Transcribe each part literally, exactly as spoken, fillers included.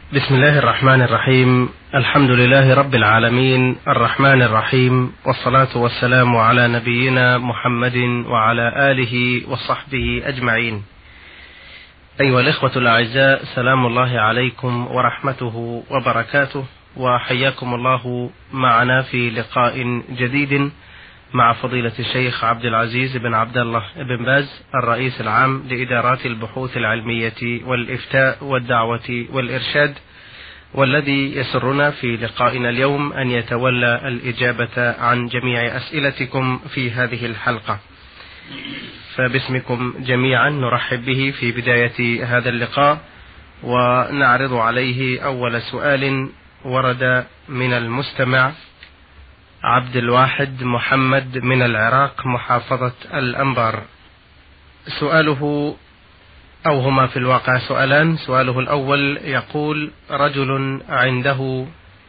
بسم الله الرحمن الرحيم. الحمد لله رب العالمين الرحمن الرحيم، والصلاة والسلام على نبينا محمد وعلى آله وصحبه أجمعين. أيها الإخوة الأعزاء، سلام الله عليكم ورحمته وبركاته، وحياكم الله معنا في لقاء جديد مع فضيلة الشيخ عبد العزيز بن عبد الله بن باز، الرئيس العام لإدارات البحوث العلمية والإفتاء والدعوة والإرشاد، والذي يسرنا في لقائنا اليوم أن يتولى الإجابة عن جميع أسئلتكم في هذه الحلقة. فباسمكم جميعا نرحب به في بداية هذا اللقاء، ونعرض عليه أول سؤال ورد من المستمع عبد الواحد محمد من العراق، محافظة الأنبار. سؤاله أو هما في الواقع سؤالان. سؤاله الأول يقول: رجل عنده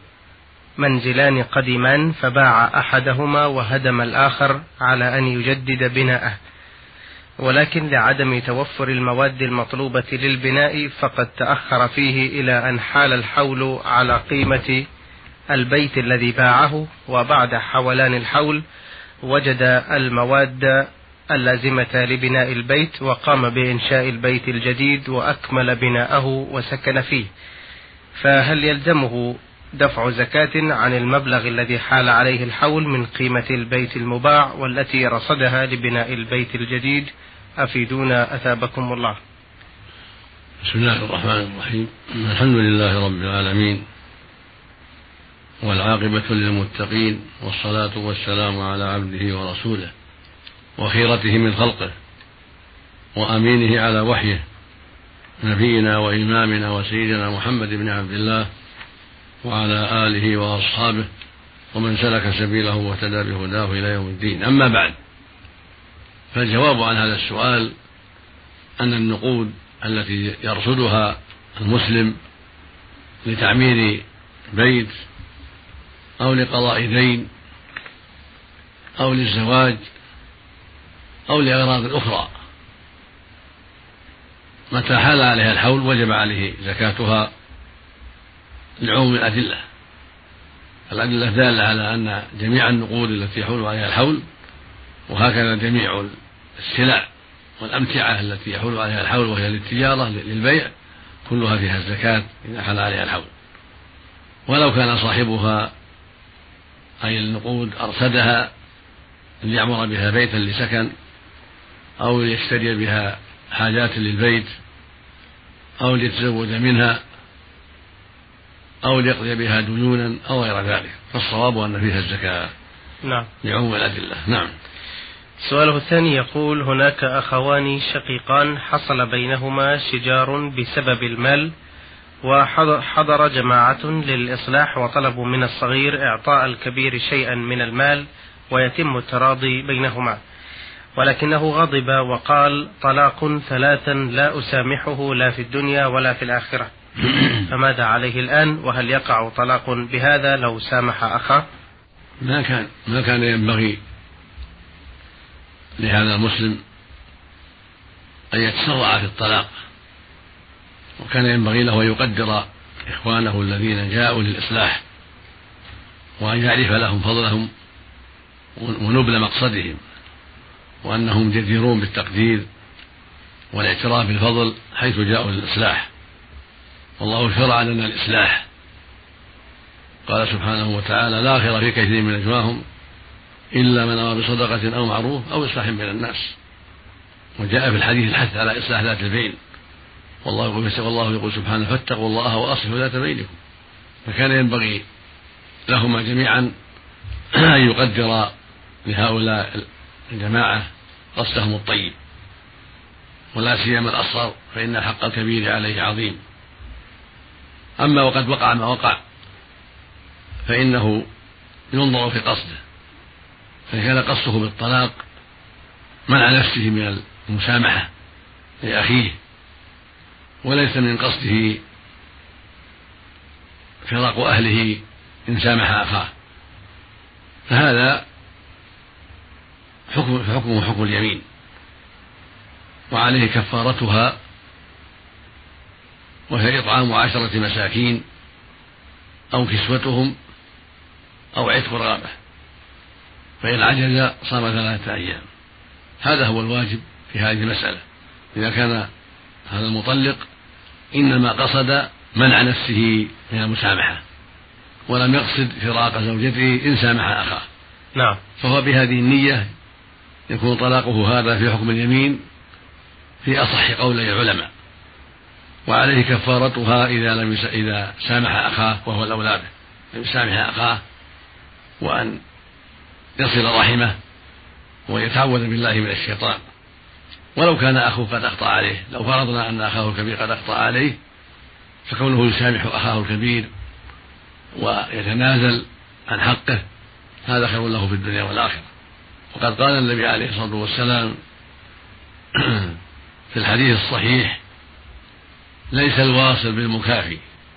منزلان قديمان فباع أحدهما وهدم الآخر على أن يجدد بناءه، ولكن لعدم توفر المواد المطلوبة للبناء فقد تأخر فيه إلى أن حال الحول على قيمة البيت الذي باعه، وبعد حولان الحول وجد المواد اللازمة لبناء البيت وقام بإنشاء البيت الجديد وأكمل بناءه وسكن فيه، فهل يلزمه دفع زكاة عن المبلغ الذي حال عليه الحول من قيمة البيت المباع والتي رصدها لبناء البيت الجديد؟ أفيدونا أثابكم الله. بسم الله الرحمن الرحيم. الحمد لله رب العالمين، والعاقبة للمتقين، والصلاة والسلام على عبده ورسوله وخيرته من خلقه وأمينه على وحيه، نبينا وإمامنا وسيدنا محمد بن عبد الله وعلى آله وأصحابه ومن سلك سبيله واهتدى بهداه إلى يوم الدين. أما بعد، فالجواب عن هذا السؤال أن النقود التي يرصدها المسلم لتعمير بيت أو لقضاء دين أو للزواج أو لأغراض أخرى، متى حال عليها الحول وجب عليه زكاتها لعموم الأدلة. الأدلة دالة على أن جميع النقود التي يحول عليها الحول، وهكذا جميع السلع والأمتعة التي يحول عليها الحول وهي للتجارة للبيع، كلها فيها الزكاة إذا حال عليها الحول، ولو كان صاحبها أي النقود أرصدها ليعمر بها بيتا لسكن أو ليشتري بها حاجات للبيت أو ليتزوج منها أو ليقضي بها ديونا أو غير ذلك، فالصواب أن فيها الزكاة. نعم، لعموم الأدلة. نعم. سؤاله الثاني يقول: هناك أخوان شقيقان حصل بينهما شجار بسبب المال، وحضر جماعة للإصلاح وطلبوا من الصغير إعطاء الكبير شيئا من المال ويتم التراضي بينهما، ولكنه غضب وقال: طلاق ثلاثا لا أسامحه لا في الدنيا ولا في الآخرة، فماذا عليه الآن؟ وهل يقع طلاق بهذا لو سامح أخاه؟ ما كان ما كان ينبغي لهذا المسلم أن يتسرع في الطلاق، وكان ينبغي له أن يقدر إخوانه الذين جاءوا للإصلاح وأن يعرف لهم فضلهم ونبل مقصدهم، وأنهم جديرون بالتقدير والاعتراف بالفضل حيث جاءوا للإصلاح. والله شرع لنا الإصلاح، قال سبحانه وتعالى: لا خير في كثير من نجواهم إلا من أمر بصدقة أو معروف أو إصلاح بين الناس. وجاء في الحديث الحث على إصلاح ذات البين، والله يقول, والله يقول سبحانه: فاتقوا الله وأصلحوا ذات بينكم. فكان ينبغي لهما جميعا أن يقدر لهؤلاء الجماعة قصدهم الطيب، ولا سيما الأصغر، فإن الحق الكبير عليه عظيم. أما وقد وقع ما وقع فإنه ينظر في قصده، فإن كان قصده بالطلاق منع نفسه من المسامحة لأخيه وليس من قصده فراق أهله إن سامح أخاه، فهذا حكم حكمه حكم اليمين، وعليه كفارتها وهي إطعام عشرة مساكين أو كسوتهم أو عتق رقبة، فإن عجز صام ثلاثة أيام. هذا هو الواجب في هذه المسألة. إذا كان هذا المطلق إنما قصد منع نفسه من المسامحة ولم يقصد فراق زوجته إن سامح أخاه، نعم، فهو بهذه النية يكون طلاقه هذا في حكم اليمين في أصح قولي العلماء، وعليه كفارتها إذا لم يس... إذا سامح أخاه وهو الأولاد أن يسامح أخاه وأن يصل رحمه ويتعوذ بالله من الشيطان. ولو كان أخوه قد أخطأ عليه، لو فرضنا أن أخاه الكبير قد أخطأ عليه، فكونه يسامح أخاه الكبير ويتنازل عن حقه هذا خير له في الدنيا والآخرة. وقد قال النبي عليه الصلاة والسلام في الحديث الصحيح: ليس الواصل بالمكافي،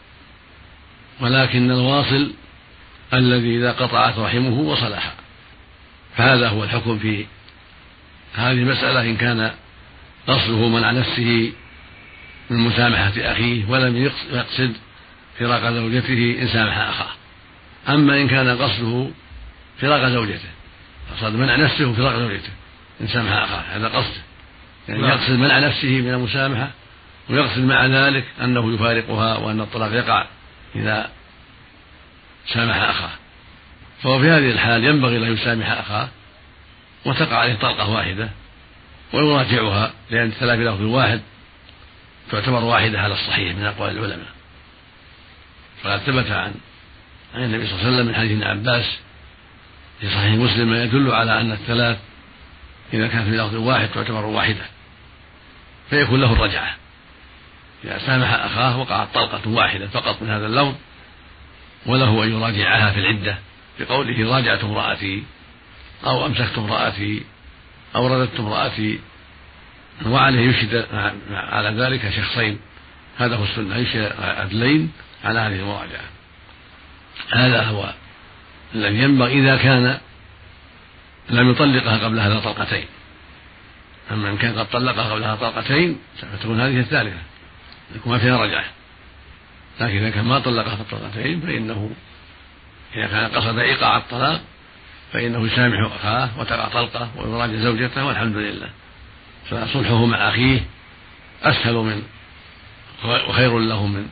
ولكن الواصل الذي إذا قطعت رحمه وصلها. فهذا هو الحكم في هذه المسألة إن كان قصده منع نفسه من مسامحة أخيه ولم يقصد فراق زوجته إن سامح أخاه. أما إن كان قصده فراق زوجته، قصد منع نفسه وفراق زوجته إن سامح أخاه، هذا قصده، يعني يقصد منع نفسه من المسامحة ويقصد مع ذلك أنه يفارقها وأن الطلاق يقع إذا سامح أخاه، فهو في هذه الحال ينبغي له يسامح أخاه وتقع عليه طلقة واحدة ويراجعها، لأن الثلاث بلفظ واحد تعتبر واحدة على الصحيح من أقوال العلماء. فقد ثبت عن عن النبي صلى الله عليه وسلم من حديث ابن عباس في صحيح مسلم ما يدل على أن الثلاث إذا كانت بلفظ واحد تعتبر واحدة، فيكون له الرجعة. إذا سامح أخاه وقعت طلقة واحدة فقط من هذا اللفظ، وله أن يراجعها في العدة بقوله: راجعت امرأتي، أو أمسكت امرأتي، أو رددت امرأتي، وعليه يشهد على ذلك شخصين، هذا هو السنة، يشهد عدلين على هذه المراجعة. هذا هو الذي ينبغي إذا كان لم يطلقها قبل هذا طلقتين. أما إن كان قد طلقها قبل هذا طلقتين فتكون هذه الثالثة، يكون فيها رجعة. لكن إذا كان ما طلقها في الطلقتين فإنه إذا كان قصد إيقاع الطلاق فإنه يسامح أخاه وتقع طلقة ويراجع زوجته، والحمد لله. فصلحه مع أخيه أسهل من وخير له من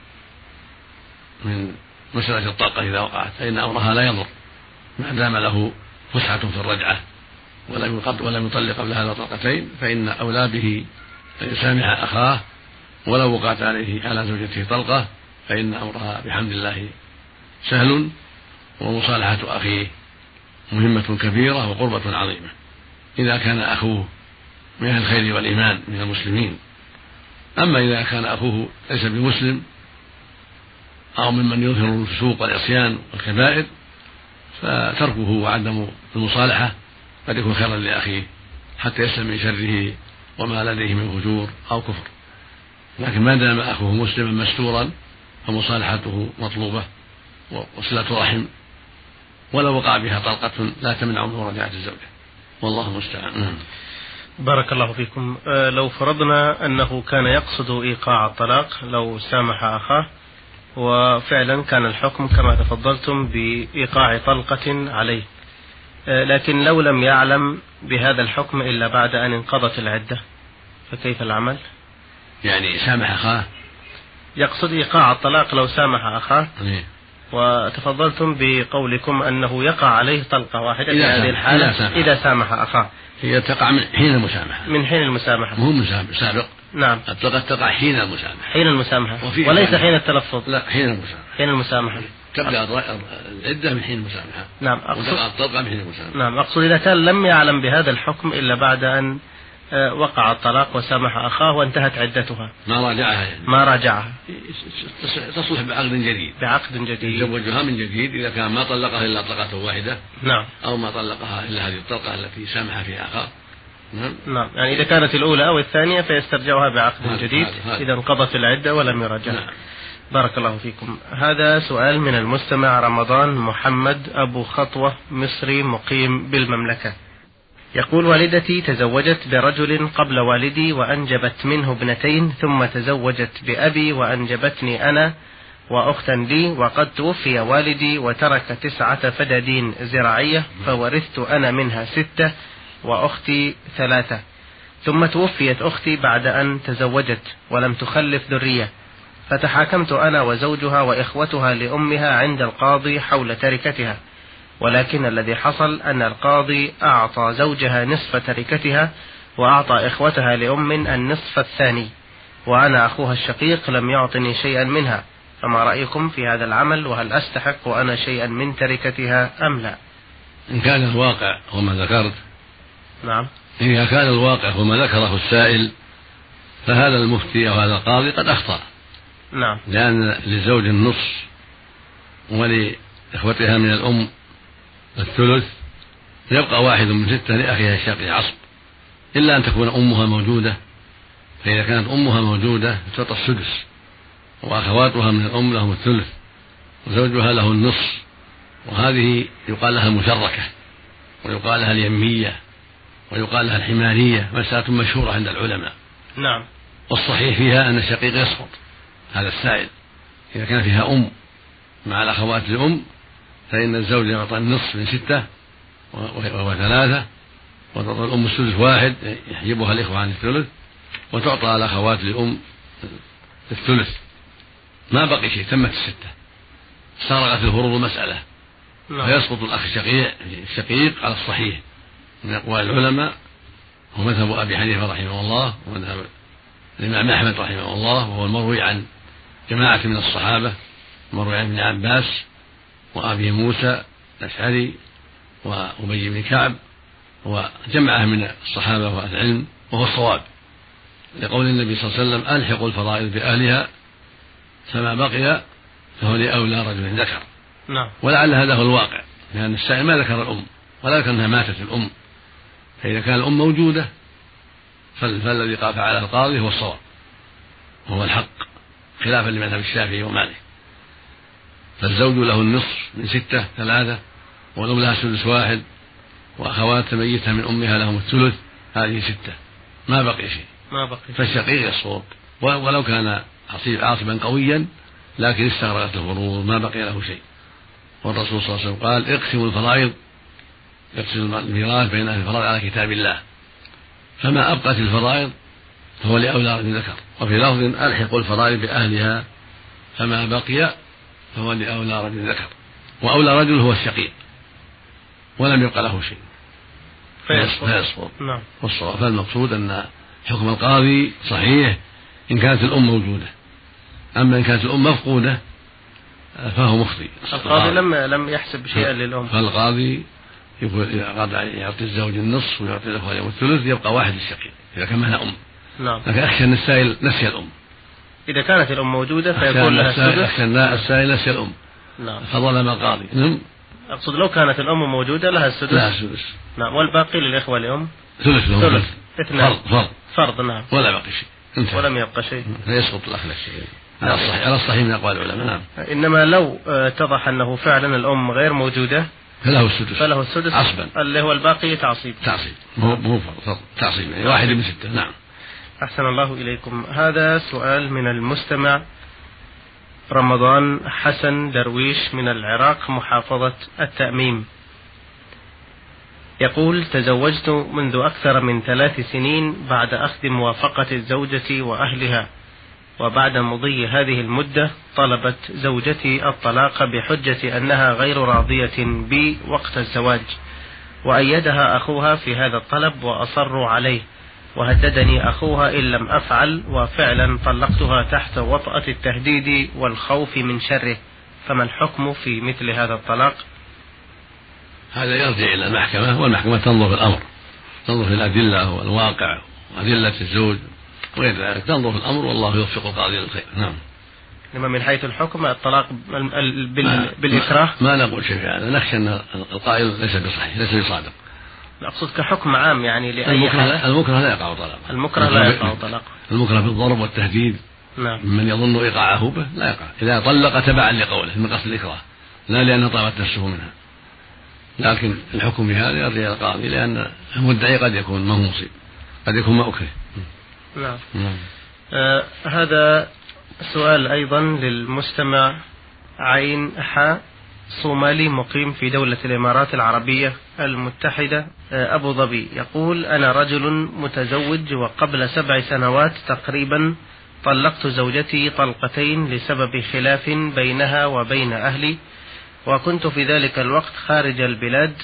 من مسألة الطلقة إذا وقعت، فإن أمرها لا يضر ما دام له فسحة في الرجعة ولم ولم يطلق قبل هذا طلقتين، فإن أولى به أن يسامح أخاه ولو وقعت عليه على زوجته طلقة، فإن أمرها بحمد الله سهل، ومصالحة أخيه مهمة كبيرة وقربة عظيمة إذا كان أخوه من أهل الخير والإيمان من المسلمين. أما إذا كان أخوه ليس بمسلم أو ممن يظهر الفسوق والعصيان والكبائر فتركه وعدم المصالحة قد يكون خيرا لأخيه حتى يسلم من شره وما لديه من فجور أو كفر. لكن ما دام أخوه مسلما مستورا فمصالحته مطلوبة وصلة رحم، ولو وقع بها طلقة لا تمنع من مراجعة الزوجة، والله المستعان. بارك الله فيكم. لو فرضنا أنه كان يقصد إيقاع الطلاق، لو سامح أخاه وفعلا كان الحكم كما تفضلتم بإيقاع طلقة عليه، لكن لو لم يعلم بهذا الحكم إلا بعد أن انقضت العدة، فكيف العمل؟ يعني سامح أخاه، يقصد إيقاع الطلاق لو سامح أخاه، إيه؟ وتفضلتم بقولكم أنه يقع عليه طلقة واحدة في هذه الحالة إذا سامح, إذا سامح أخاه. هي تقع من حين المسامحة، من حين المسامحة، مو سابق. نعم، الطلقة تقع حين المسامحة، حين المسامحة وليس حين التلفظ. لا، حين المسامحة، حين المسامحة تبدأ العدة من حين المسامحة. نعم، أقصد الطلقة من حين المسامحة. نعم، أقصد إذا كان لم يعلم بهذا الحكم إلا بعد أن وقع الطلاق وسامح أخاه وانتهت عدتها، ما راجعها يعني. ما راجعها تصلح بعقد جديد، بعقد جديد يتزوجها من جديد إذا كان ما طلقها إلا طلقة واحدة. نعم، أو ما طلقها إلا هذه الطلقة التي سامح فيها أخاه. نعم. نعم، يعني إذا كانت الأولى أو الثانية فيسترجعها بعقد جديد إذا انقضت العدة ولم يرجع. نعم. بارك الله فيكم. هذا سؤال من المستمع رمضان محمد أبو خطوة، مصري مقيم بالمملكة. يقول: والدتي تزوجت برجل قبل والدي وأنجبت منه ابنتين، ثم تزوجت بأبي وأنجبتني أنا وأختا لي، وقد توفي والدي وترك تسعة فدادين زراعية، فورثت أنا منها ستة وأختي ثلاثة، ثم توفيت أختي بعد أن تزوجت ولم تخلف ذرية، فتحاكمت أنا وزوجها وإخوتها لأمها عند القاضي حول تركتها، ولكن الذي حصل أن القاضي أعطى زوجها نصف تركتها وأعطى إخوتها لأم النصف الثاني، وأنا أخوها الشقيق لم يعطني شيئا منها، فما رأيكم في هذا العمل؟ وهل أستحق أنا شيئا من تركتها أم لا؟ إن كان الواقع هو ما ذكرت. نعم. إذا كان الواقع هو ما ذكره السائل فهذا المفتي أو هذا القاضي قد أخطأ. نعم. لأن للزوج النصف ولإخوتها من الأم الثلث، يبقى واحد من ستة لأخيها الشقيق عصب، إلا أن تكون أمها موجودة، فإذا كانت أمها موجودة تعطى السدس، وأخواتها من الأم لهم الثلث، وزوجها له النصف، وهذه يقال لها المشركة، ويقال لها اليمية، ويقال لها الحمارية، مسألة مشهورة عند العلماء. نعم. والصحيح فيها أن الشقيق يسقط هذا السائل إذا كان فيها أم مع الأخوات الأم، فإن الزوج يعطى النصف من ستة وهو ثلاثة، وتعطى الأم السدس واحد يحجبها الإخوة عن الثلث، وتعطى الأخوات الأم الثلث، ما بقي شيء، تمت الستة، استغرقت الفروض مسألة. نعم. فيسقط الأخ الشقيق الشقيق على الصحيح من أقوال العلماء، هو مذهب أبي حنيفة رحمه الله، ومذهب الإمام أحمد رحمه الله، وهو المروي عن جماعة من الصحابة، المروي عن ابن عباس وأبي موسى الأشعري وأبي بن كعب وجمعة من الصحابة وأهل العلم، وهو الصواب، لقول النبي صلى الله عليه وسلم: ألحقوا الفرائض بأهلها فما بقي فهو لأولى رجل ذكر. نعم. ولعل هذا هو الواقع، لأن السائل ما ذكر الأم ولا ذكر أنها ماتت الأم، فإذا كان الأم موجودة فالذي فعله القاضي هو الصواب وهو الحق، خلافا لمذهب الشافعي ومالك. فالزوج له النصف من ستة ثلاثة، والأم لها سدس واحد، وأخوات ميتها من أمها لهم الثلث، هذه ستة، ما بقي شيء، ما بقي. فالشقيق يسقط ولو كان عاصبا قويا، لكن استغرقت الفروض ما بقي له شيء. والرسول صلى الله عليه وسلم قال: اقسموا الفرائض، اقسموا الميراث بين أهل الفرائض على كتاب الله، فما أبقت الفرائض فهو لأولى رجل ذكر. وفي لفظ: ألحقوا الفرائض بأهلها فما بقي فهو لأولى رجل ذكر. وأولى رجل هو الشقيق ولم يبق له شيء فيسقط. نعم. والصواب، فالمقصود أن حكم القاضي صحيح إن كانت الأم موجودة، أما إن كانت الأم مفقودة فهو مخطئ. القاضي لم لم يحسب شيئا للأم، فالقاضي يقول يعطي الزوج النصف ويعطي الأخوة الثلث، يبقى واحد الشقيق إذا كان معها أم. نعم. لكن أخشى أن السائل نسي الأم، إذا كانت الأم موجودة فيكون لها السدس. أخشى أن السائل نسي الأم. نعم. فظلم القاضي. نعم. أقصد لو كانت الأم موجودة لها السدس. لها السدس. نعم. والباقي للإخوة الأم ثلث لهم ثلث اثنان فرض فرض فرض. نعم. ولا بقي شيء، انتهى. ولم يبقى شيء، فيسقط الأخ الشيء على الصحيح على الصحيح من أقوال العلماء. نعم. إنما لو اتضح أنه فعلا الأم غير موجودة فله السدس فله السدس عصبا، اللي هو الباقي تعصيب. تعصيب مو مو فرض، تعصيب يعني واحد من ستة. نعم. أحسن الله إليكم. هذا سؤال من المستمع رمضان حسن درويش من العراق، محافظة التأميم. يقول: تزوجت منذ أكثر من ثلاث سنين بعد أخذ موافقة الزوجة وأهلها، وبعد مضي هذه المدة طلبت زوجتي الطلاق بحجة أنها غير راضية بي وقت الزواج، وأيدها أخوها في هذا الطلب وأصروا عليه، وهددني أخوها إن لم أفعل، وفعلا طلقتها تحت وطأة التهديد والخوف من شره، فما الحكم في مثل هذا الطلاق؟ هذا يرجع إلى المحكمة، والمحكمة تنظر في الأمر، تنظر في الأدلة والواقع وأدلة الزوج وغير ذلك، تنظر في الأمر والله يوفق القاضي للخير. نعم. لما من حيث الحكم الطلاق بالإكراه ما نقول شيء في هذا، نخشى أن القائل ليس بصحيح، ليس بصادق. أقصد كحكم عام يعني لأي المكره, المكره لا يقع طلاق، المكره لا يقع طلاق، المكره بالضرب والتهديد. نعم. من يظن إيقاعه به لا يقع، إذا طلق تبعا لقوله من قصد الإكراه، لا لأنه طابت نفسه منها. لكن الحكم بهذا يرجع القاضي، لأن المدعي قد يكون ما هو مصيب، قد يكون ما أكره. نعم. نعم. آه هذا سؤال أيضا للمستمع عين حاء صومالي مقيم في دولة الإمارات العربية المتحدة آه أبو ظبي، يقول: أنا رجل متزوج، وقبل سبع سنوات تقريبا طلقت زوجتي طلقتين لسبب خلاف بينها وبين أهلي، وكنت في ذلك الوقت خارج البلاد،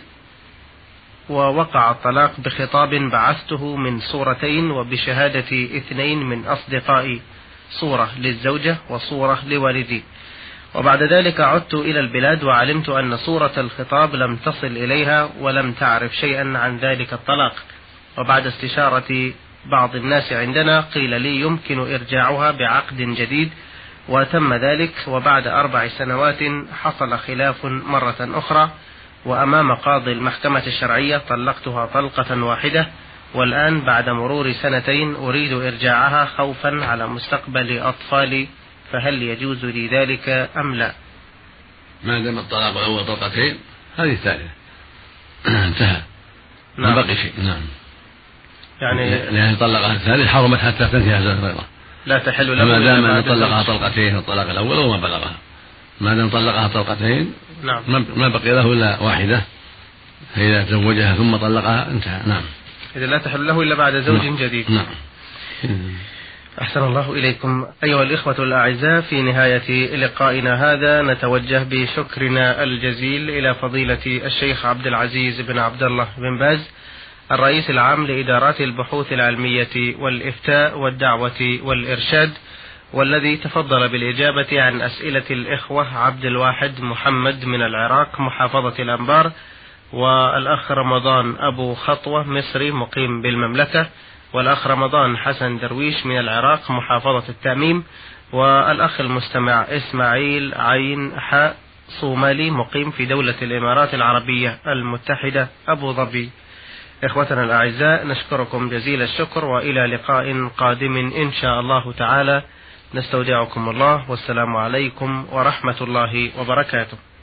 ووقع الطلاق بخطاب بعثته من صورتين وبشهادة اثنين من أصدقائي، صورة للزوجة وصورة لوالدي. وبعد ذلك عدت إلى البلاد وعلمت أن صورة الخطاب لم تصل إليها ولم تعرف شيئا عن ذلك الطلاق، وبعد استشارة بعض الناس عندنا قيل لي يمكن إرجاعها بعقد جديد، وتم ذلك. وبعد أربع سنوات حصل خلاف مرة أخرى، وأمام قاضي المحكمة الشرعية طلقتها طلقة واحدة، والآن بعد مرور سنتين أريد إرجاعها خوفا على مستقبل أطفالي، فهل يجوز لي ذلك أم لا؟ ما دام الطلاق الأول طلقتين هذه الثالثة انتهى، ما بقي شيء. نعم، يعني لأن طلقها الثالث حرمت حتى تنتهي زوجة غيره، لا تحل له. ما دام أن طلقها طلقتين الطلاق الأول وما بلغها، ما دام طلقها طلقتين نعم ما بقي له إلا واحدة، فإذا تزوجها ثم طلقها انتهى. نعم، إذا لا تحل له إلا بعد زوج نعم. جديد. نعم. أحسن الله إليكم. أيها الإخوة الأعزاء، في نهاية لقائنا هذا نتوجه بشكرنا الجزيل إلى فضيلة الشيخ عبد العزيز بن عبد الله بن باز، الرئيس العام لإدارات البحوث العلمية والإفتاء والدعوة والإرشاد، والذي تفضل بالإجابة عن أسئلة الإخوة عبد الواحد محمد من العراق محافظة الأنبار، والأخ رمضان أبو خطوة مصري مقيم بالمملكة، والأخ رمضان حسن درويش من العراق محافظة التأميم، والأخ المستمع إسماعيل عين حاء صومالي مقيم في دولة الإمارات العربية المتحدة أبو ظبي. إخوتنا الأعزاء، نشكركم جزيل الشكر، وإلى لقاء قادم إن شاء الله تعالى، نستودعكم الله، والسلام عليكم ورحمة الله وبركاته.